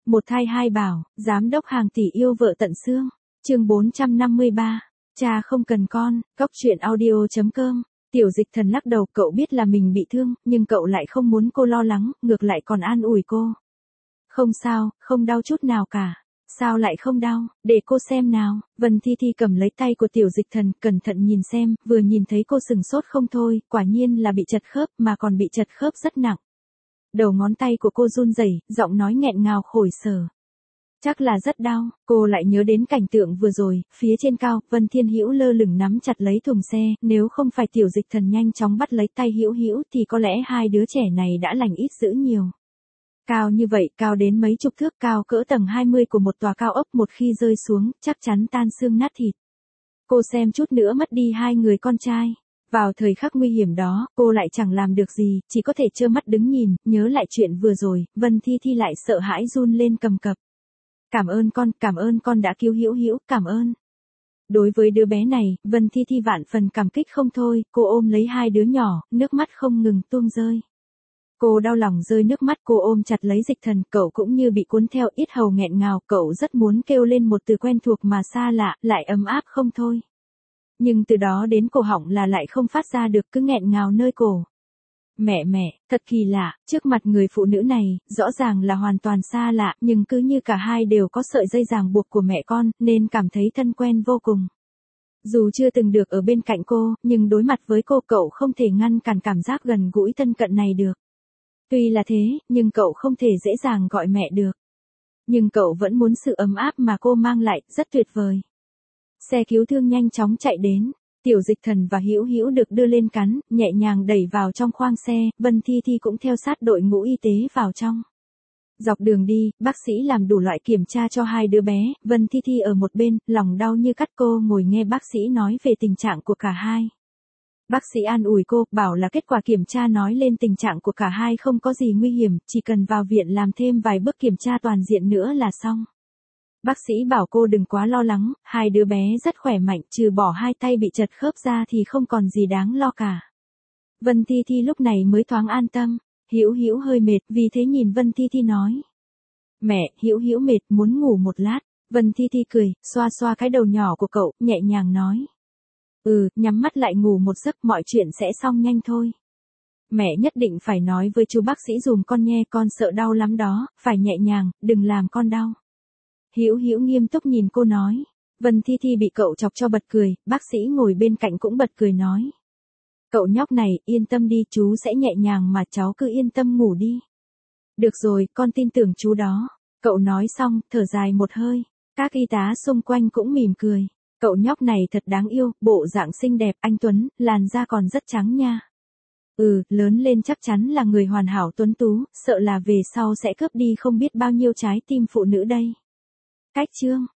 Một thai hai bảo, giám đốc hàng tỷ yêu vợ tận xương. Chương 453. Cha không cần con, Cóc truyện audio.com. Tiểu Dịch Thần lắc đầu, cậu biết là mình bị thương, nhưng cậu lại không muốn cô lo lắng, ngược lại còn an ủi cô. Không sao, không đau chút nào cả. Sao lại không đau, để cô xem nào. Vân Thi Thi cầm lấy tay của Tiểu Dịch Thần, cẩn thận nhìn xem, vừa nhìn thấy cô sừng sốt không thôi, quả nhiên là bị chật khớp, mà còn bị chật khớp rất nặng. Đầu ngón tay của cô run rẩy, giọng nói nghẹn ngào khổ sở. Chắc là rất đau, cô lại nhớ đến cảnh tượng vừa rồi, phía trên cao, Vân Thiên Hữu lơ lửng nắm chặt lấy thùng xe, nếu không phải Tiểu Dịch Thần nhanh chóng bắt lấy tay Hữu Hữu thì có lẽ hai đứa trẻ này đã lành ít dữ nhiều. Cao như vậy, cao đến mấy chục thước, cao cỡ tầng 20 của một tòa cao ốc, một khi rơi xuống, chắc chắn tan xương nát thịt. Cô xem chút nữa mất đi hai người con trai. Vào thời khắc nguy hiểm đó, cô lại chẳng làm được gì, chỉ có thể trơ mắt đứng nhìn, nhớ lại chuyện vừa rồi, Vân Thi Thi lại sợ hãi run lên cầm cập. Cảm ơn con đã cứu Hữu Hữu, cảm ơn. Đối với đứa bé này, Vân Thi Thi vạn phần cảm kích không thôi, cô ôm lấy hai đứa nhỏ, nước mắt không ngừng tuôn rơi. Cô đau lòng rơi nước mắt, cô ôm chặt lấy Dịch Thần, cậu cũng như bị cuốn theo, yết hầu nghẹn ngào, cậu rất muốn kêu lên một từ quen thuộc mà xa lạ, lại ấm áp không thôi. Nhưng từ đó đến cổ họng là lại không phát ra được, cứ nghẹn ngào nơi cổ. Mẹ, thật kỳ lạ, trước mặt người phụ nữ này, rõ ràng là hoàn toàn xa lạ, nhưng cứ như cả hai đều có sợi dây ràng buộc của mẹ con, nên cảm thấy thân quen vô cùng. Dù chưa từng được ở bên cạnh cô, nhưng đối mặt với cô cậu không thể ngăn cản cảm giác gần gũi thân cận này được. Tuy là thế, nhưng cậu không thể dễ dàng gọi mẹ được. Nhưng cậu vẫn muốn sự ấm áp mà cô mang lại, rất tuyệt vời. Xe cứu thương nhanh chóng chạy đến. Tiểu Dịch Thần và Hữu Hữu được đưa lên cắn, nhẹ nhàng đẩy vào trong khoang xe, Vân Thi Thi cũng theo sát đội ngũ y tế vào trong. Dọc đường đi, bác sĩ làm đủ loại kiểm tra cho hai đứa bé, Vân Thi Thi ở một bên, lòng đau như cắt, cô ngồi nghe bác sĩ nói về tình trạng của cả hai. Bác sĩ an ủi cô, bảo là kết quả kiểm tra nói lên tình trạng của cả hai không có gì nguy hiểm, chỉ cần vào viện làm thêm vài bước kiểm tra toàn diện nữa là xong. Bác sĩ bảo cô đừng quá lo lắng, hai đứa bé rất khỏe mạnh, trừ bỏ hai tay bị chật khớp ra thì không còn gì đáng lo cả. Vân Thi Thi lúc này mới thoáng an tâm. Hữu Hữu hơi mệt, vì thế nhìn Vân Thi Thi nói. Mẹ, Hữu Hữu mệt, muốn ngủ một lát. Vân Thi Thi cười, xoa xoa cái đầu nhỏ của cậu, nhẹ nhàng nói. Nhắm mắt lại ngủ một giấc, mọi chuyện sẽ xong nhanh thôi. Mẹ nhất định phải nói với chú bác sĩ dùm con nghe, con sợ đau lắm đó, phải nhẹ nhàng, đừng làm con đau. Hữu Hữu nghiêm túc nhìn cô nói. Vân Thi Thi bị cậu chọc cho bật cười, bác sĩ ngồi bên cạnh cũng bật cười nói. Cậu nhóc này, yên tâm đi, chú sẽ nhẹ nhàng mà, cháu cứ yên tâm ngủ đi. Được rồi, con tin tưởng chú đó. Cậu nói xong, thở dài một hơi. Các y tá xung quanh cũng mỉm cười. Cậu nhóc này thật đáng yêu, bộ dạng xinh đẹp, anh tuấn, làn da còn rất trắng nha. Lớn lên chắc chắn là người hoàn hảo tuấn tú, sợ là về sau sẽ cướp đi không biết bao nhiêu trái tim phụ nữ đây. Cách chương